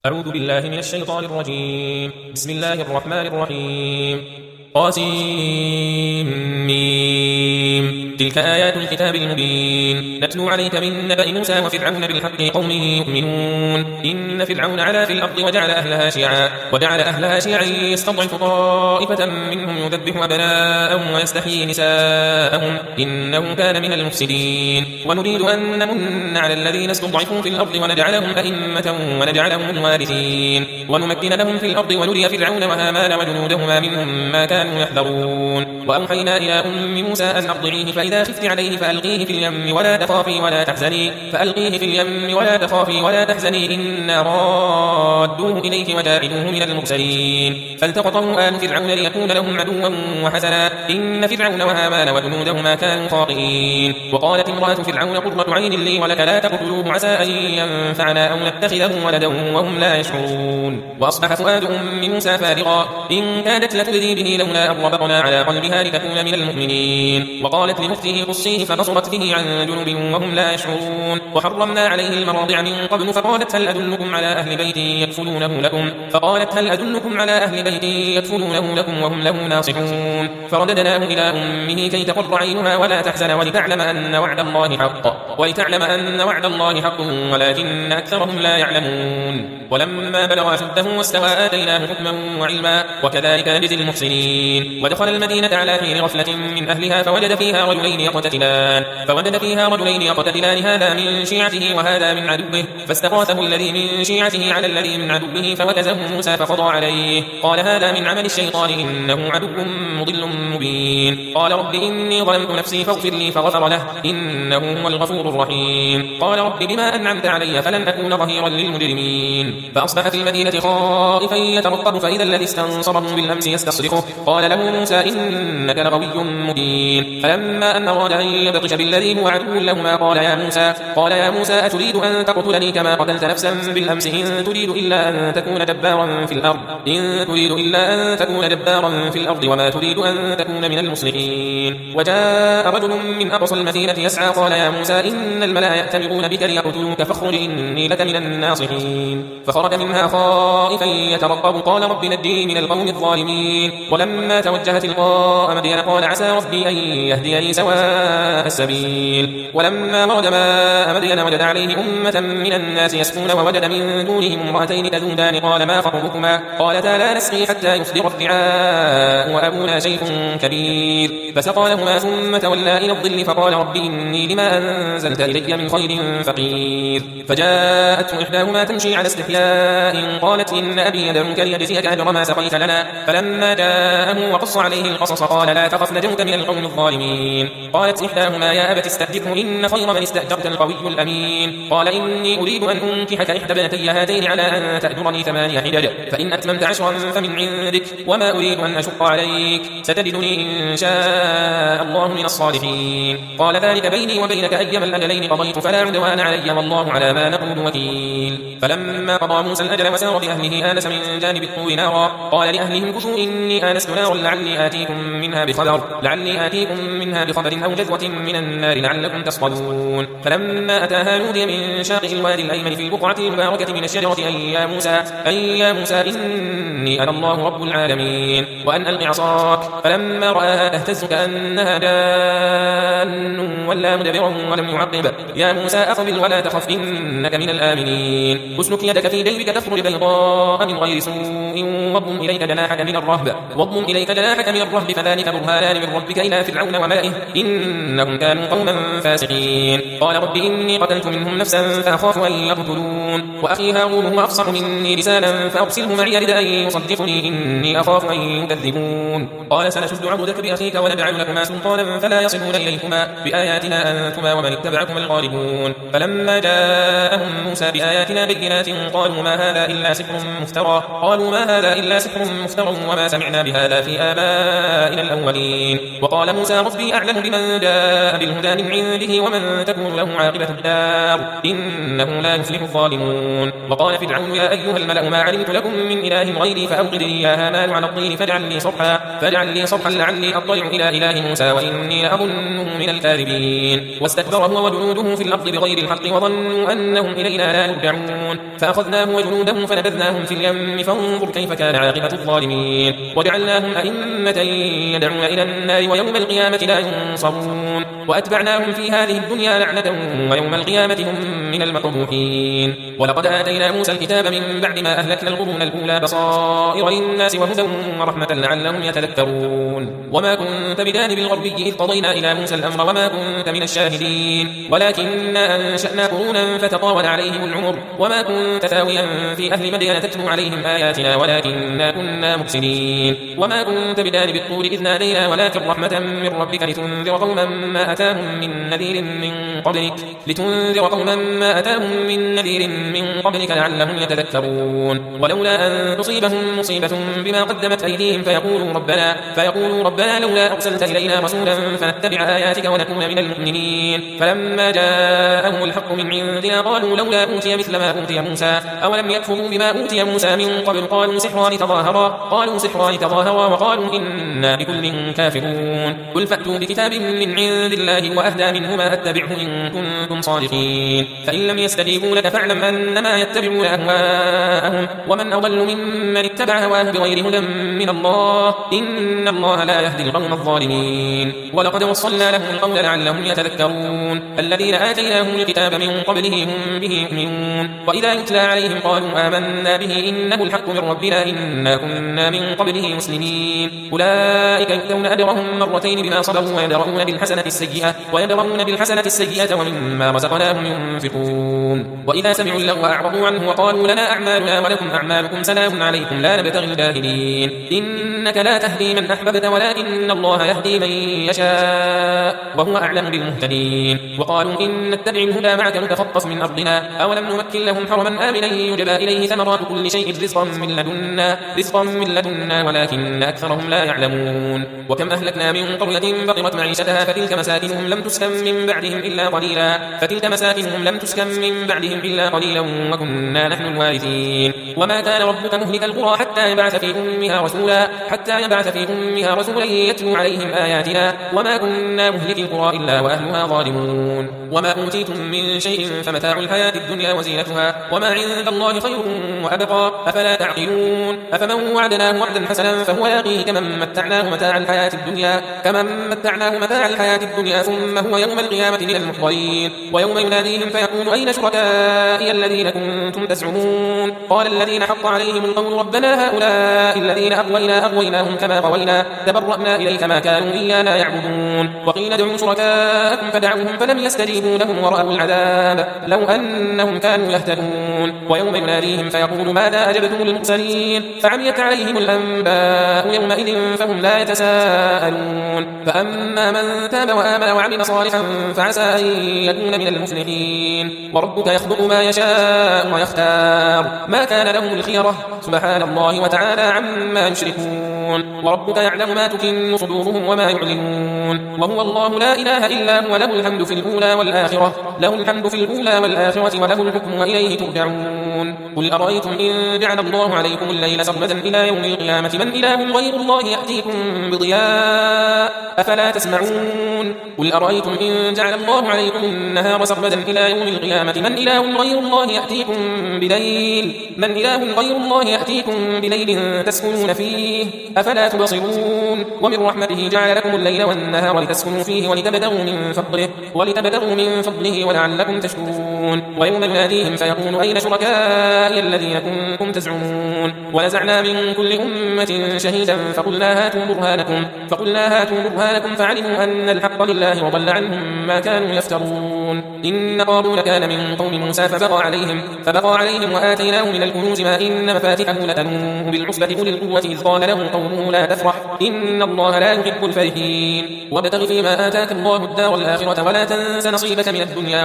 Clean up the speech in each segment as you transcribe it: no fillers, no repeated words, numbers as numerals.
أعوذ بالله من الشيطان الرجيم. بسم الله الرحمن الرحيم. قاسم تلك آيات الكتاب المبين نتلو عليك من نبأ موسى وفرعون بالحق قوم يؤمنون. إن فرعون علا في الأرض وجعل أهلها شيعا يستضعف طائفة منهم يذبح أبناءهم ويستحيي نساءهم إنه كان من المفسدين. ونريد أن نمن على الذين استضعفوا في الأرض ونجعلهم أئمة ونجعلهم الوارثين ونمكن لهم في الأرض ونري فرعون وهامان وجنودهما منهم ما كانوا يحذرون. وأوحينا إلى أم موسى أن أرضعيه فإذا خفت عليه فألقيه في اليم ولا تخافي ولا تحزني إنا رادوه إليك وجاعلوه من المرسلين. فالتقطه آل فرعون ليكون لهم عدوا وحزنا إن فرعون وهامان وجنودهما كانوا خاطئين. وقالت امرأة فرعون قرة عين لي ولك لا تقتلوه عسى أن ينفعنا أو نتخذه ولدا وهم لا يشعرون. وأصبح فؤاد أم موسى فارغا إن كادت لتبدي به لولا أن ربطنا على قلبها لتكون من المؤمنين. وقالت لأخته قصيه فبصرت به عن جنب وهم لا يشعرون. وحرمنا عليه المراضع من قبل فقالت هل أدلكم على أهل بيت يكفلونه لكم وهم له ناصحون. فرددناه إلى أمه كي تقر عينها ولا تحزن ولتعلم أن وعد الله حق ولكن أكثرهم لا يعلمون. ولما بلغ أشده واستوى آتيناه حكما وعلما وكذلك نجزي المحسنين. ودخل المدينة على حين غفلة من أهلها فوجد فيها رجلين يقتتلان هذا من شيعته وهذا من عدوه فاستغاثه الذي من شيعته على الذي من عدوه فوكزه موسى فقضى عليه قال هذا من عمل الشيطان إنه عدو مضل مبين. قال رب إني ظلمت نفسي فاغفر لي فغفر له إنه هو الغفور الرحيم. قال رب بما أنعمت علي فلن أكون ظهيرا للمجرمين. فأصبح في المدينة خائفا يترقب فإذا الذي استنصره بالأمس يستصرخه قال له موسى إنك لغوي مبين. فلما أن أراد أن يبطش بالذي هو عدو لهما قال يا موسى أتريد أن تقتلني كما قتلت نفسا بالأمس إن تريد إلا أن تكون جبارا في الأرض وما تريد أن تكون من المصلحين. وجاء رجل من أقصى المدينة يسعى قال يا موسى إن الملأ يأتمرون بك ليقتلوك فاخرج إني لك من الناصحين. فخرج منها خائفا يترقب قال رب نجني من القوم الظالمين. ولما توجه تلقاء مدين قال عسى ربي أن يهديني سواء السبيل. ولما ورد ماء مدين وجد عليه أمة من الناس يسقون ووجد من دونهم امرأتين تذودان قال ما خطبكما قالتا لا نسقي حتى يصدر الرعاء وأبونا شيخ كبير. فسقى لهما ثم تولى إلى الظل فقال رب إني لما أنزلت إلي من خير فقير. فجاءته إحداهما تمشي على استحياء قالت إن أبي يدعوك ليجزيك أجر ما سقيت لنا. فلما جاءه وقص عليه القصص قال لا تخف نجوت من القوم الظالمين. قالت إحداهما يا أبت استأجره إن خير من استأجرت القوي الأمين. قال إني أريد أن أنكحك إحدى ابنتي هاتين على أن تأجرني 8 حجج فإن أتممت 10 فمن عندك وما أريد أن أشق عليك ستجدني إن شاء الله من الصالحين. قال ذلك بيني وبينك أيما الأجلين قضيت فلا عدوان علي والله على ما نقول وكيل. فلما قضى موسى الأجل وسار بأهله آنس من جانب الطور نارا قال لأهلهم كثوا إني آنست نارا لعلي آتيكم منها بخبر أو جذوة من النار لعلكم تصطلون. فلما أتاها نودي من شاطئ الوادي الأيمن في البقعة المباركة من الشجرة أن يا موسى إني أنا الله رب العالمين وأن ألق عصاك. فلما رآها تهتز كأنها جان ولا مدبرا ولم يعقب يا موسى أقبل ولا تخف إنك من الآمنين. اسلك يدك في جيبك تخرج بيضاء من غير سوء واضم إليك جناحك من الرهب فذلك برهانان من ربك إلى فرعون وملئه إنهم كانوا قوما فاسقين. قال رب إني قتلت منهم نفسا فأخاف أن يقتلون وأخي هارون هو أفصح مني لسانا فأرسله معي رد أن يصدقني إني أخاف أن يكذبون. قال سنشد عضدك بأخيك ونجعل لكما سلطانا فلا يصلون إليكما بآياتنا أنتما ومن اتبعكما الغالبون. فلما جاءهم موسى بآياتنا بينات قالوا ما هذا إلا سحر مفترى وما سمعنا بهذا في آبائنا الأولين. وقال موسى ربي أعلم بمن جاء بالهدى من عنده ومن تكون له عاقبة الدار إنه لا يفلح الظالمون. وقال فرعون يا أيها الملأ ما علمت لكم من إله غيري فأوقد لي يا هامان على الطين فاجعل لي صرحا لعلي أطلع إلى إله موسى وإني لأظنه من الكاذبين. واستكبر هو وجنوده في الأرض بغير الحق وظنوا أنهم إلينا لا يرجعون فأخذناه وجنوده فنبذناهم في اليم فانظر كيف كان عاقبة الظالمين. وجعلناهم أئمة يدعون إلى النار ويوم القيامة لا ينصرون وأتبعناهم في هذه الدنيا لعنة ويوم القيامة هم من المقبوحين. ولقد آتينا موسى الكتاب من بعد ما أهلكنا القرون الأولى بصائر للناس وهدى ورحمة لعلهم يتذكرون. وما كنت بجانب الغربي إذ قضينا إلى موسى الأمر وما كنت من الشاهدين ولكننا أنشأنا قرونا فتطاول عليهم العمر وما كنت ثاويا في أهل مدين تتلو عليهم آياتنا ولكننا كنا مفسدين. وما كنت بجانب الطور إذ نادينا ولكن رحمة من ربك لتنذر قوما ما أتاهم من نذير من قبلك لعلهم يتذكرون. ولولا أن تصيبهم مصيبة بما قدمت أيديهم فيقولوا ربنا لولا أرسلت إلينا رسولا فنتبع آياتك ونكون من المؤمنين. فلما جاءهم الحق من عندنا قالوا لولا أوتي مثل ما أوتي موسى أولم يكفروا بما أوتي موسى من قبل قالوا سحران تظاهرا وقالوا إنا بكل كافرون. قل فأتوا بكتاب من عند الله وأهدى منه ما أتبعه إن كنتم صادقين. فإن لم يستجيبوا لك فاعلم أنما يتبعون أهواءهم ومن أضل ممن اتبع هواه بغير هدى من الله إن الله لا يهدي القوم الظالمين. ولقد وصلنا لهم القول لعلهم يتذكرون. الذين آتيناهم الكتاب من قبله هم به يؤمنون وإذا يتلى عليهم قالوا آمنا به إنه الحق من ربنا إنا كنا من قبله مسلمين. أولئك يؤتون أجرهم مرتين بما صبروا ويدرؤون بالحسنة السيئة ومما رزقناهم ينفقون. وإذا سمعوا اللغو أعرضوا عنه وقالوا لنا أعمالنا ولكم أعمالكم سلام عليكم لا نبتغي الجاهلين. إنك لا تهدي من أحببت ولكن الله يهدي من يشاء وهو أعلم بالمهتدين. وقالوا إن نتبع الهدى معك نتخطف من أرضنا أولم نمكن لهم حرما آمنا يجبى إليه ثمرات كل شيء رزقا من لدنا ولكن أكثرهم لا يعلمون. وكم أهلكنا من قرية بطرت معيشتها فتلك مساكنهم لم تسكن من بعدهم إلا قليلا وكنا نحن الوارثين. وما كان ربك مهلك القرى حتى يبعث في أمها رسولا يتلو عليهم آياتنا وما كنا مهلك القرى إلا وأهلها ظالمون. وما أوتيتم من شيء فمتاع الحياة الدنيا وزينتها وما عند الله خير وأبقى أفلا تعقلون. أفمن وعدناه وعدا حسنا فهو لاقيه كمن متعناه متاع الحياة الدنيا ثم هو يوم القيامة من المحضرين. ويوم يناديهم فيقول أين شركائي الذين كنتم تزعمون قال الذين حق عليهم القول ربنا هؤلاء الذين أغويناهم كما غوينا تبرأنا إليك ما كانوا إيانا يعبدون. وقيل ادعوا شركاءكم فدعوهم فلم يستجيبوا لهم ورأوا العذاب لو أنهم كانوا يهتدون. ويوم يناديهم فيقول ماذا أجبتم المرسلين فعميت عليهم الأنباء يومئذ فهم لا يتساءلون. فأما من تاب وآمن وعمل صالحا فعسى أن يكون من المفلحين. وربك يخلق ما يشاء ويختار ما كان لهم الخيرة سبحان الله وتعالى عما يشركون. وربك يعلم ما تكن صدورهم وما يعلنون وهو الله لا إله إلا هو له الحمد في الأولى والآخرة وله الحكم وإليه ترجعون. قل أرأيتم إن جعل الله عليكم الليل سرمدا إلى يوم القيامة من إله غير الله يأتيكم بضياء أفلا تسمعون. قل أرأيتم إن جعل الله عليكم النهار سرمدا إلى يوم القيامة من إله غير الله يأتيكم بليل تسكنون فيه أفلا تبصرون. ومن رحمته جعل لكم الليل والنهار لتسكنوا فيه ولتبتغوا من فضله ولعلكم تشكرون. ويوم يناديهم فيقول أين شركائي الذين كنتم تزعمون ونزعنا من كل أمة شهيدا فقلنا هاتوا برهانكم فعلموا أن الحق لله وضل عنهم ما كانوا يفترون. إن قارون كان من قوم موسى فبغى عليهم وآتيناه من الكنوز ما إن مفاتحه لتنوء بالعصبة أولي القوة إذ قال له قومه لا تفرح إن الله لا يحب الفرحين. وابتغ فيما آتاك الله الدار الآخرة ولا تنس نصيبك من الدنيا الدنيا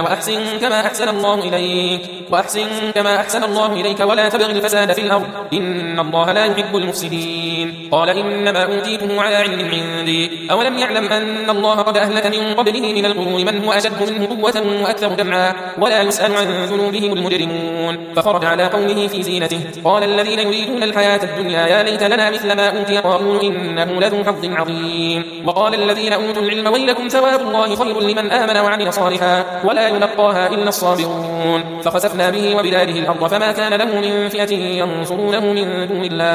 وأحسن كما أحسن الله إليك ولا تبغ الفساد في الأرض إن الله لا يحب المفسدين. قال إنما أوتيته على علم عندي أولم يعلم أن الله قد أهلك من قبله من القرون من هو أشد منه قوة وأكثر جمعا ولا يسأل عن ذنوبهم المجرمون. فخرج على قومه في زينته قال الذين يريدون الحياة الدنيا يا ليت لنا مثل ما أوتي قارون إنه لذو حظ عظيم. وقال الذين أوتوا العلم ويلكم ثواب الله خير لمن آمن وعمل صالحا ولا يلقاها إلا الصابرون. فخسفنا به وبداره الأرض فما كان له من فئة ينصرونه من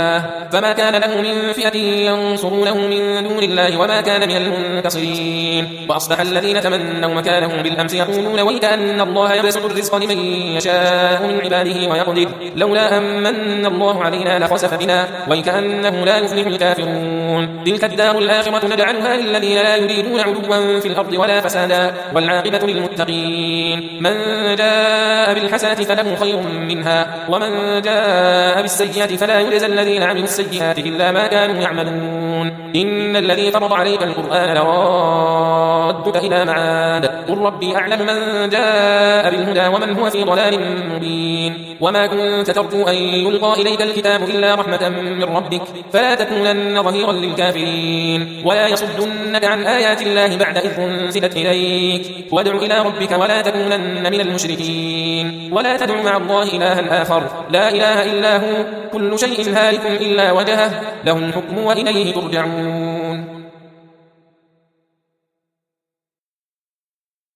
دون الله وما كان من المنتصرين. وأصبح الذين تمنوا مكانه بالأمس يقولون ويك أن الله يبسط الرزق لمن يشاء من عباده ويقدر لولا أمن الله علينا لخسف بنا ويكأنه لا يفلح الكافرون. تلك الدار الآخرة نجعلها للذين لا يريدون علوا في الأرض ولا فسادا والعاقبة للمتقين. من جاء بالحسنة فله خير منها ومن جاء بالسيئة فلا يجزى الذين عملوا السيئات إلا ما كانوا يعملون. إن الذي فرض عليك القرآن لرادك إلى معاد قل ربي أعلم من جاء بالهدى ومن هو في ضلال مبين. وما كنت ترجو أن يلقى إليك الكتاب إلا رحمة من ربك فلا تكونن ظهيرا للكافرين ولا يصدنك عن آيات الله بعد إذ أنزلت إليك وادع إلى ربك ولا تكونن من المشركين. ولا تدع مع الله إلها آخر لا إله إلا هو كل شيء هالك إلا وجهه له الحكم وإليه ترجعون.